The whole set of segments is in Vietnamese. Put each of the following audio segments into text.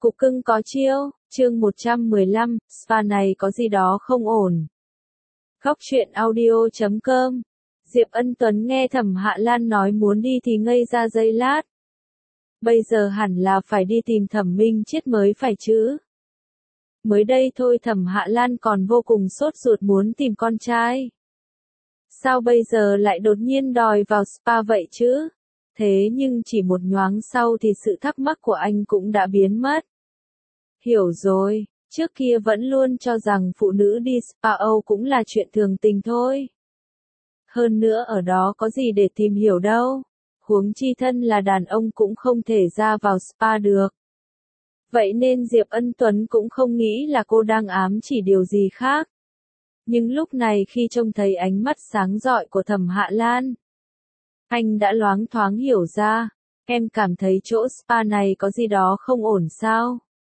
Cục cưng có chiêu, chương 115, spa này có gì đó không ổn. Góc truyện audio.com. Diệp Ân Tuấn nghe Thẩm Hạ Lan nói muốn đi thì ngây ra giây lát. Bây giờ hẳn là phải đi tìm Thẩm Minh Chiết mới phải chứ. Mới đây thôi Thẩm Hạ Lan còn vô cùng sốt ruột muốn tìm con trai. Sao bây giờ lại đột nhiên đòi vào spa vậy chứ? Thế nhưng chỉ một nhoáng sau thì sự thắc mắc của anh cũng đã biến mất. Hiểu rồi, trước kia vẫn luôn cho rằng phụ nữ đi spa Âu cũng là chuyện thường tình thôi. Hơn nữa ở đó có gì để tìm hiểu đâu, huống chi thân là đàn ông cũng không thể ra vào spa được. Vậy nên Diệp Ân Tuấn cũng không nghĩ là cô đang ám chỉ điều gì khác. Nhưng lúc này khi trông thấy ánh mắt sáng rọi của Thẩm Hạ Lan, anh đã loáng thoáng hiểu ra, em cảm thấy chỗ spa này có gì đó không ổn sao?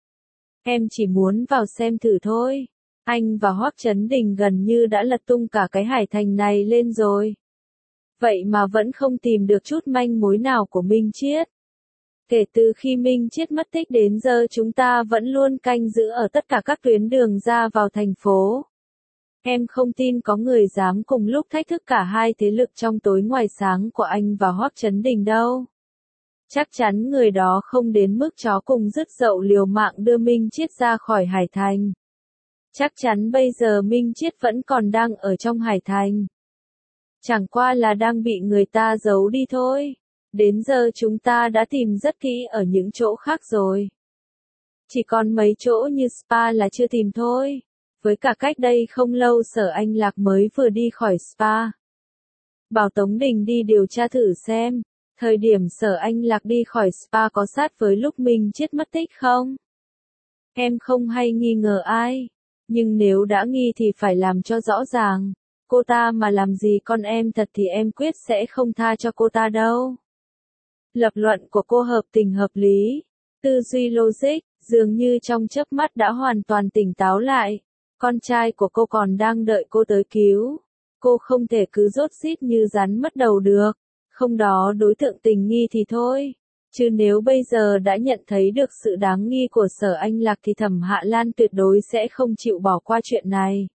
Em chỉ muốn vào xem thử thôi. Anh và Hoắc Chấn Đình gần như đã lật tung cả cái Hải Thành này lên rồi. Vậy mà vẫn không tìm được chút manh mối nào của Minh Chiết. Kể từ khi Minh Chiết mất tích đến giờ chúng ta vẫn luôn canh giữ ở tất cả các tuyến đường ra vào thành phố. Em không tin có người dám cùng lúc thách thức cả hai thế lực trong tối ngoài sáng của anh và Hoắc Chấn Đình đâu. Chắc chắn người đó không đến mức chó cùng rứt dậu liều mạng đưa Minh Chiết ra khỏi Hải Thành. Chắc chắn bây giờ Minh Chiết vẫn còn đang ở trong Hải Thành. Chẳng qua là đang bị người ta giấu đi thôi. Đến giờ chúng ta đã tìm rất kỹ ở những chỗ khác rồi. Chỉ còn mấy chỗ như spa là chưa tìm thôi. Với cả cách đây không lâu Sở Anh Lạc mới vừa đi khỏi spa. Bảo Tống Đình đi điều tra thử xem. Thời điểm Sở Anh Lạc đi khỏi spa có sát với lúc Minh Chiết mất tích không? Em không hay nghi ngờ ai. Nhưng nếu đã nghi thì phải làm cho rõ ràng. Cô ta mà làm gì con em thật thì em quyết sẽ không tha cho cô ta đâu. Lập luận của cô hợp tình hợp lý. Tư duy logic, dường như trong chớp mắt đã hoàn toàn tỉnh táo lại. Con trai của cô còn đang đợi cô tới cứu. Cô không thể cứ rốt rít như rắn mất đầu được. Không đó đối tượng tình nghi thì thôi. Chứ nếu bây giờ đã nhận thấy được sự đáng nghi của Sở Anh Lạc thì Thẩm Hạ Lan tuyệt đối sẽ không chịu bỏ qua chuyện này.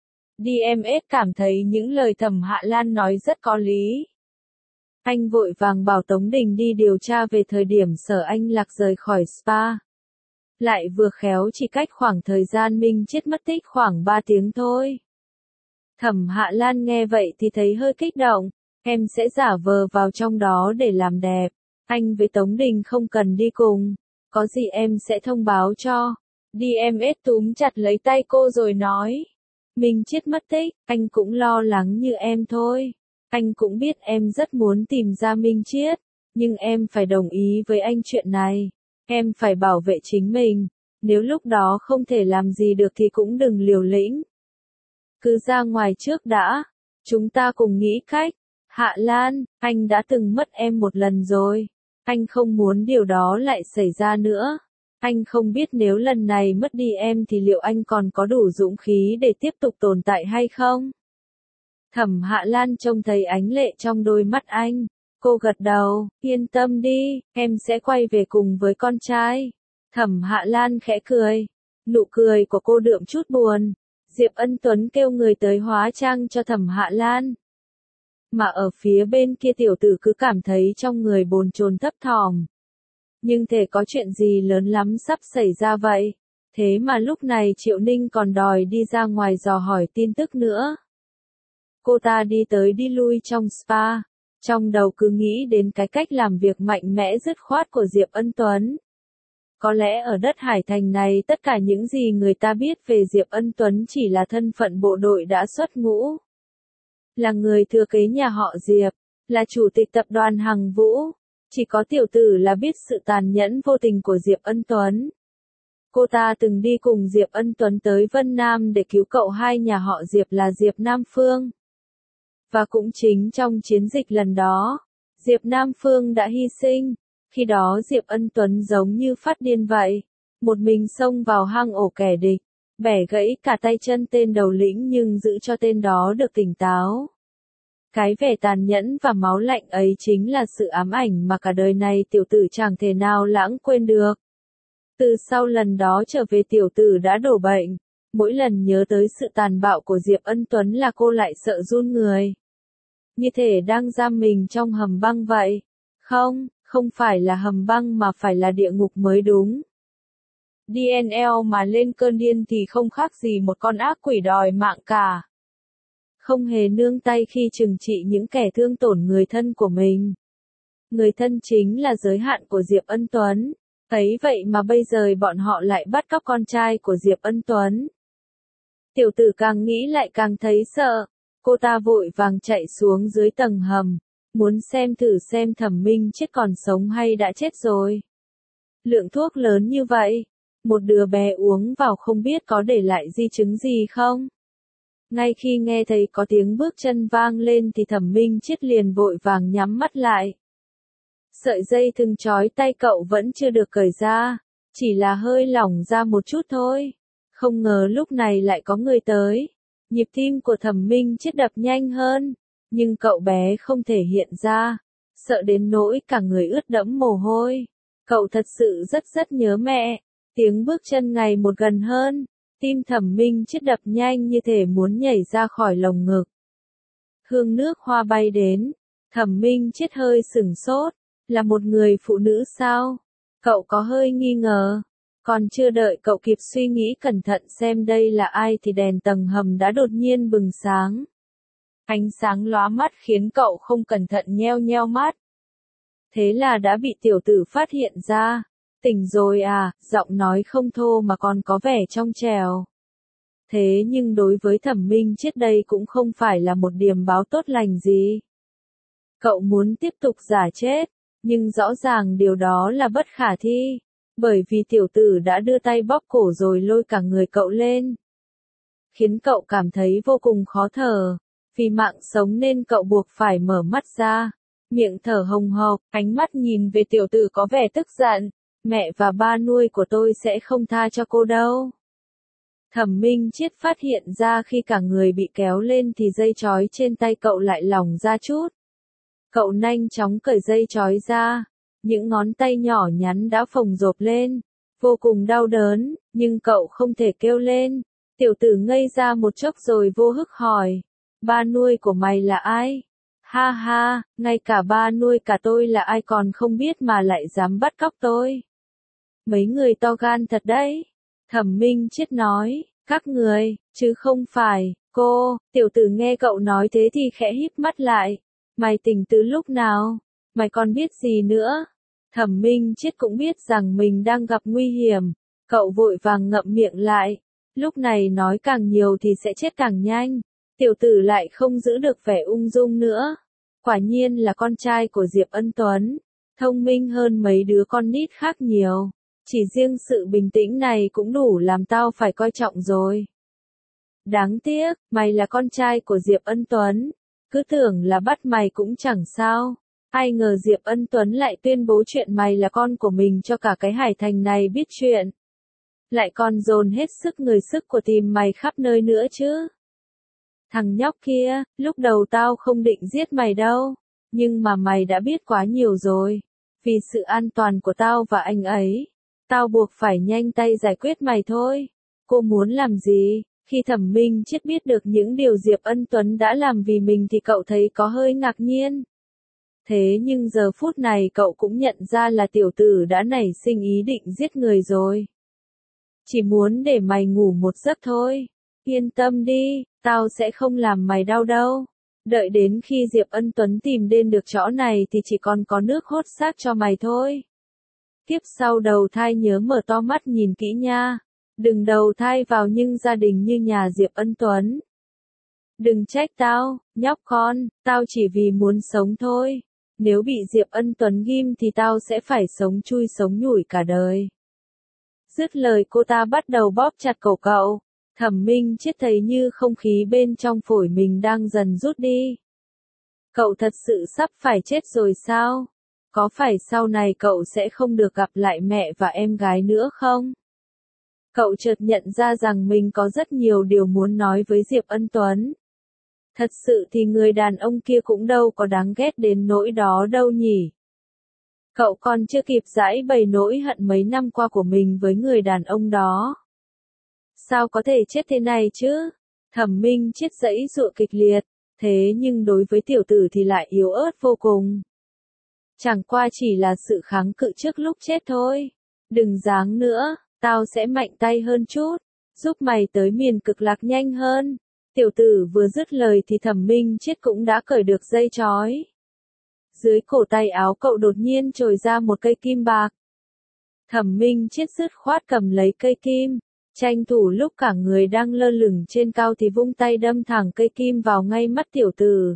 DMS cảm thấy những lời Thẩm Hạ Lan nói rất có lý. Anh vội vàng bảo Tống Đình đi điều tra về thời điểm Sở Anh Lạc rời khỏi spa. Lại vừa khéo chỉ cách khoảng thời gian Minh Chiết mất tích khoảng 3 tiếng thôi. Thẩm Hạ Lan nghe vậy thì thấy hơi kích động. Em sẽ giả vờ vào trong đó để làm đẹp. Anh với Tống Đình không cần đi cùng. Có gì em sẽ thông báo cho. DMS túm chặt lấy tay cô rồi nói. Minh Chiết mất tích, anh cũng lo lắng như em thôi. Anh cũng biết em rất muốn tìm ra Minh Chiết. Nhưng em phải đồng ý với anh chuyện này. Em phải bảo vệ chính mình. Nếu lúc đó không thể làm gì được thì cũng đừng liều lĩnh. Cứ ra ngoài trước đã. Chúng ta cùng nghĩ cách. Hạ Lan, anh đã từng mất em một lần rồi. Anh không muốn điều đó lại xảy ra nữa. Anh không biết nếu lần này mất đi em thì liệu anh còn có đủ dũng khí để tiếp tục tồn tại hay không? Thẩm Hạ Lan trông thấy ánh lệ trong đôi mắt anh. Cô gật đầu, yên tâm đi, em sẽ quay về cùng với con trai. Thẩm Hạ Lan khẽ cười. Nụ cười của cô đượm chút buồn. Diệp Ân Tuấn kêu người tới hóa trang cho Thẩm Hạ Lan. Mà ở phía bên kia tiểu tử cứ cảm thấy trong người bồn chồn thấp thỏm. Nhưng thể có chuyện gì lớn lắm sắp xảy ra vậy? Thế mà lúc này Triệu Ninh còn đòi đi ra ngoài dò hỏi tin tức nữa. Cô ta đi tới đi lui trong spa. Trong đầu cứ nghĩ đến cái cách làm việc mạnh mẽ dứt khoát của Diệp Ân Tuấn. Có lẽ ở đất Hải Thành này tất cả những gì người ta biết về Diệp Ân Tuấn chỉ là thân phận bộ đội đã xuất ngũ. Là người thừa kế nhà họ Diệp, là chủ tịch tập đoàn Hằng Vũ. Chỉ có tiểu tử là biết sự tàn nhẫn vô tình của Diệp Ân Tuấn. Cô ta từng đi cùng Diệp Ân Tuấn tới Vân Nam để cứu cậu hai nhà họ Diệp là Diệp Nam Phương. Và cũng chính trong chiến dịch lần đó, Diệp Nam Phương đã hy sinh. Khi đó Diệp Ân Tuấn giống như phát điên vậy. Một mình xông vào hang ổ kẻ địch. Bẻ gãy cả tay chân tên đầu lĩnh nhưng giữ cho tên đó được tỉnh táo. Cái vẻ tàn nhẫn và máu lạnh ấy chính là sự ám ảnh mà cả đời này tiểu tử chẳng thể nào lãng quên được. Từ sau lần đó trở về tiểu tử đã đổ bệnh. Mỗi lần nhớ tới sự tàn bạo của Diệp Ân Tuấn là cô lại sợ run người. Như thể đang giam mình trong hầm băng vậy. Không, không phải là hầm băng mà phải là địa ngục mới đúng. DNL mà lên cơn điên thì không khác gì một con ác quỷ đòi mạng cả. Không hề nương tay khi trừng trị những kẻ thương tổn người thân của mình. Người thân chính là giới hạn của Diệp Ân Tuấn. Ấy vậy mà bây giờ bọn họ lại bắt cóc con trai của Diệp Ân Tuấn. Tiểu tử càng nghĩ lại càng thấy sợ. Cô ta vội vàng chạy xuống dưới tầng hầm. Muốn xem thử xem Thẩm Minh Chết còn sống hay đã chết rồi. Lượng thuốc lớn như vậy. Một đứa bé uống vào không biết có để lại di chứng gì không? Ngay khi nghe thấy có tiếng bước chân vang lên thì Thẩm Minh Chết liền vội vàng nhắm mắt lại. Sợi dây thừng trói tay cậu vẫn chưa được cởi ra, chỉ là hơi lỏng ra một chút thôi. Không ngờ lúc này lại có người tới. Nhịp tim của Thẩm Minh Chết đập nhanh hơn, nhưng cậu bé không thể hiện ra, sợ đến nỗi cả người ướt đẫm mồ hôi. Cậu thật sự rất nhớ mẹ. Tiếng bước chân ngày một gần hơn, tim Thẩm Minh Chết đập nhanh như thể muốn nhảy ra khỏi lồng ngực. Hương nước hoa bay đến, Thẩm Minh Chết hơi sửng sốt, là một người phụ nữ sao? Cậu có hơi nghi ngờ. Còn chưa đợi cậu kịp suy nghĩ cẩn thận xem đây là ai thì đèn tầng hầm đã đột nhiên bừng sáng. Ánh sáng lóa mắt khiến cậu không cẩn thận nheo nheo mắt. Thế là đã bị tiểu tử phát hiện ra. Tỉnh rồi à, giọng nói không thô mà còn có vẻ trong trẻo. Thế nhưng đối với Thẩm Minh Chết đây cũng không phải là một điềm báo tốt lành gì. Cậu muốn tiếp tục giả chết, nhưng rõ ràng điều đó là bất khả thi, bởi vì tiểu tử đã đưa tay bóp cổ rồi lôi cả người cậu lên. Khiến cậu cảm thấy vô cùng khó thở, vì mạng sống nên cậu buộc phải mở mắt ra, miệng thở hồng hộc, ánh mắt nhìn về tiểu tử có vẻ tức giận. Mẹ và ba nuôi của tôi sẽ không tha cho cô đâu. Thẩm Minh Chết phát hiện ra khi cả người bị kéo lên thì dây trói trên tay cậu lại lỏng ra chút. Cậu nhanh chóng cởi dây trói ra, những ngón tay nhỏ nhắn đã phồng rộp lên, vô cùng đau đớn, nhưng cậu không thể kêu lên. Tiểu tử ngây ra một chốc rồi vô hức hỏi, ba nuôi của mày là ai? Ha ha, ngay cả ba nuôi cả tôi là ai còn không biết mà lại dám bắt cóc tôi. Mấy người to gan thật đấy. Thẩm Minh Chết nói, các người, chứ không phải, cô. Tiểu tử nghe cậu nói thế thì khẽ híp mắt lại. Mày tỉnh từ lúc nào? Mày còn biết gì nữa? Thẩm Minh Chết cũng biết rằng mình đang gặp nguy hiểm. Cậu vội vàng ngậm miệng lại. Lúc này nói càng nhiều thì sẽ chết càng nhanh. Tiểu tử lại không giữ được vẻ ung dung nữa. Quả nhiên là con trai của Diệp Ân Tuấn. Thông minh hơn mấy đứa con nít khác nhiều. Chỉ riêng sự bình tĩnh này cũng đủ làm tao phải coi trọng rồi. Đáng tiếc, mày là con trai của Diệp Ân Tuấn. Cứ tưởng là bắt mày cũng chẳng sao. Ai ngờ Diệp Ân Tuấn lại tuyên bố chuyện mày là con của mình cho cả cái Hải Thành này biết chuyện. Lại còn dồn hết sức người sức của tìm mày khắp nơi nữa chứ. Thằng nhóc kia, lúc đầu tao không định giết mày đâu. Nhưng mà mày đã biết quá nhiều rồi. Vì sự an toàn của tao và anh ấy. Tao buộc phải nhanh tay giải quyết mày thôi. Cô muốn làm gì? Khi Thẩm Minh Chết biết được những điều Diệp Ân Tuấn đã làm vì mình thì cậu thấy có hơi ngạc nhiên. Thế nhưng giờ phút này cậu cũng nhận ra là tiểu tử đã nảy sinh ý định giết người rồi. Chỉ muốn để mày ngủ một giấc thôi. Yên tâm đi, tao sẽ không làm mày đau đâu. Đợi đến khi Diệp Ân Tuấn tìm đến được chỗ này thì chỉ còn có nước hốt xác cho mày thôi. Tiếp sau đầu thai nhớ mở to mắt nhìn kỹ nha. Đừng đầu thai vào nhưng gia đình như nhà Diệp Ân Tuấn. Đừng trách tao, nhóc con, tao chỉ vì muốn sống thôi. Nếu bị Diệp Ân Tuấn ghim thì tao sẽ phải sống chui sống nhủi cả đời. Dứt lời cô ta bắt đầu bóp chặt cổ cậu. Thẩm Minh Chết thấy như không khí bên trong phổi mình đang dần rút đi. Cậu thật sự sắp phải chết rồi sao? Có phải sau này cậu sẽ không được gặp lại mẹ và em gái nữa không? Cậu chợt nhận ra rằng mình có rất nhiều điều muốn nói với Diệp Ân Tuấn. Thật sự thì người đàn ông kia cũng đâu có đáng ghét đến nỗi đó đâu nhỉ. Cậu còn chưa kịp giải bày nỗi hận mấy năm qua của mình với người đàn ông đó. Sao có thể chết thế này chứ? Thẩm Minh Chết giãy giụa kịch liệt, thế nhưng đối với tiểu tử thì lại yếu ớt vô cùng. Chẳng qua chỉ là sự kháng cự trước lúc chết thôi. Đừng giáng nữa, tao sẽ mạnh tay hơn chút, giúp mày tới miền cực lạc nhanh hơn. Tiểu tử vừa dứt lời thì Thẩm Minh Chết cũng đã cởi được dây trói. Dưới cổ tay áo cậu đột nhiên trồi ra một cây kim bạc. Thẩm Minh Chết dứt khoát cầm lấy cây kim, tranh thủ lúc cả người đang lơ lửng trên cao thì vung tay đâm thẳng cây kim vào ngay mắt tiểu tử.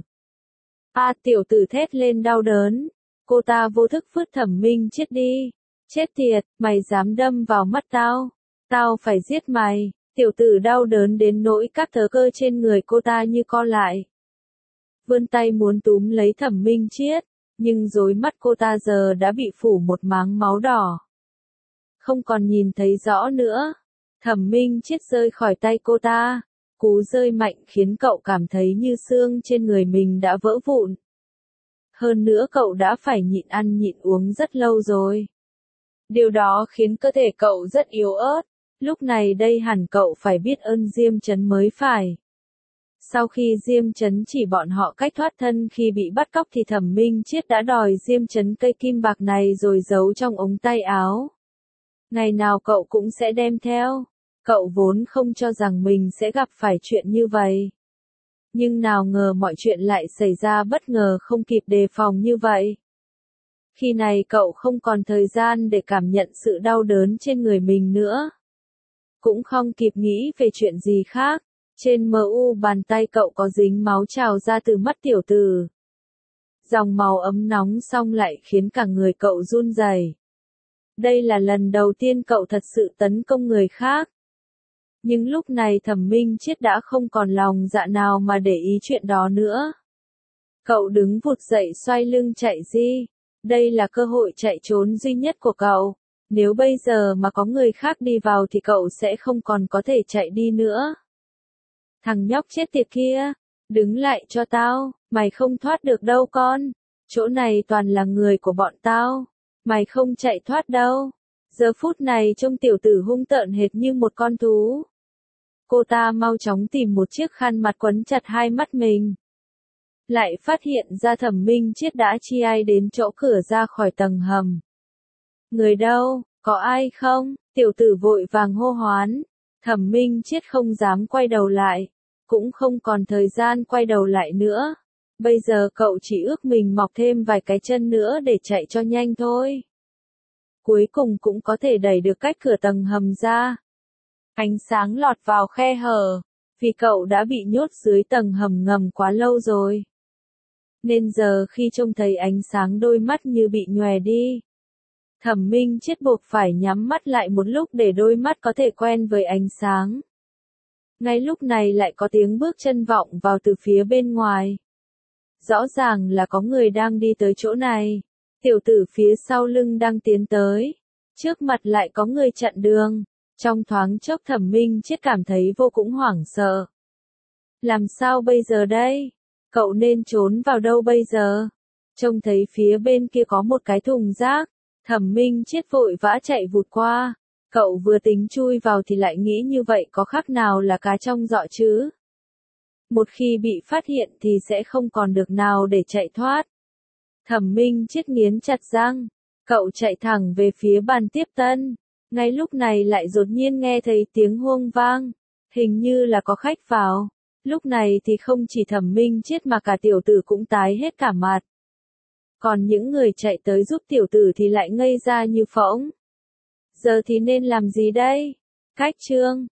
Tiểu tử thét lên đau đớn. Cô ta vô thức vứt Thẩm Minh Chết đi. Chết tiệt, mày dám đâm vào mắt tao. Tao phải giết mày. Tiểu tử đau đớn đến nỗi các thớ cơ trên người cô ta như co lại. Vươn tay muốn túm lấy Thẩm Minh Chết, nhưng rối mắt cô ta giờ đã bị phủ một máng máu đỏ. Không còn nhìn thấy rõ nữa. Thẩm Minh Chết rơi khỏi tay cô ta. Cú rơi mạnh khiến cậu cảm thấy như xương trên người mình đã vỡ vụn. Hơn nữa cậu đã phải nhịn ăn nhịn uống rất lâu rồi. Điều đó khiến cơ thể cậu rất yếu ớt. Lúc này đây hẳn cậu phải biết ơn Diêm Chấn mới phải. Sau khi Diêm Chấn chỉ bọn họ cách thoát thân khi bị bắt cóc thì Thẩm Minh Chết đã đòi Diêm Chấn cây kim bạc này rồi giấu trong ống tay áo. Ngày nào cậu cũng sẽ đem theo. Cậu vốn không cho rằng mình sẽ gặp phải chuyện như vậy. Nhưng nào ngờ mọi chuyện lại xảy ra bất ngờ không kịp đề phòng như vậy. Khi này cậu không còn thời gian để cảm nhận sự đau đớn trên người mình nữa. Cũng không kịp nghĩ về chuyện gì khác. Trên mu bàn tay cậu có dính máu trào ra từ mắt tiểu tử. Dòng máu ấm nóng xong lại khiến cả người cậu run rẩy. Đây là lần đầu tiên cậu thật sự tấn công người khác. Nhưng lúc này Thẩm Minh Chết đã không còn lòng dạ nào mà để ý chuyện đó nữa. Cậu đứng vụt dậy xoay lưng chạy đi. Đây là cơ hội chạy trốn duy nhất của cậu. Nếu bây giờ mà có người khác đi vào thì cậu sẽ không còn có thể chạy đi nữa. Thằng nhóc chết tiệt kia, đứng lại cho tao, mày không thoát được đâu con. Chỗ này toàn là người của bọn tao. Mày không chạy thoát đâu. Giờ phút này trông tiểu tử hung tợn hệt như một con thú. Cô ta mau chóng tìm một chiếc khăn mặt quấn chặt hai mắt mình. Lại phát hiện ra Thẩm Minh Chết đã chi ai đến chỗ cửa ra khỏi tầng hầm. Người đâu, có ai không? Tiểu tử vội vàng hô hoán. Thẩm Minh Chết không dám quay đầu lại. Cũng không còn thời gian quay đầu lại nữa. Bây giờ cậu chỉ ước mình mọc thêm vài cái chân nữa để chạy cho nhanh thôi. Cuối cùng cũng có thể đẩy được cách cửa tầng hầm ra. Ánh sáng lọt vào khe hở, vì cậu đã bị nhốt dưới tầng hầm ngầm quá lâu rồi. Nên giờ khi trông thấy ánh sáng đôi mắt như bị nhòe đi. Thẩm Minh Chết buộc phải nhắm mắt lại một lúc để đôi mắt có thể quen với ánh sáng. Ngay lúc này lại có tiếng bước chân vọng vào từ phía bên ngoài. Rõ ràng là có người đang đi tới chỗ này. Tiểu tử phía sau lưng đang tiến tới. Trước mặt lại có người chặn đường. Trong thoáng chốc Thẩm Minh Chết cảm thấy vô cùng hoảng sợ. Làm sao bây giờ đây? Cậu nên trốn vào đâu bây giờ? Trông thấy phía bên kia có một cái thùng rác. Thẩm Minh Chết vội vã chạy vụt qua. Cậu vừa tính chui vào thì lại nghĩ như vậy có khác nào là cá trong giỏ chứ? Một khi bị phát hiện thì sẽ không còn được nào để chạy thoát. Thẩm Minh Chết nghiến chặt răng. Cậu chạy thẳng về phía bàn tiếp tân. Ngay lúc này lại đột nhiên nghe thấy tiếng huông vang. Hình như là có khách vào. Lúc này thì không chỉ Thẩm Minh Chết mà cả tiểu tử cũng tái hết cả mặt. Còn những người chạy tới giúp tiểu tử thì lại ngây ra như phỗng. Giờ thì nên làm gì đây? Cách chương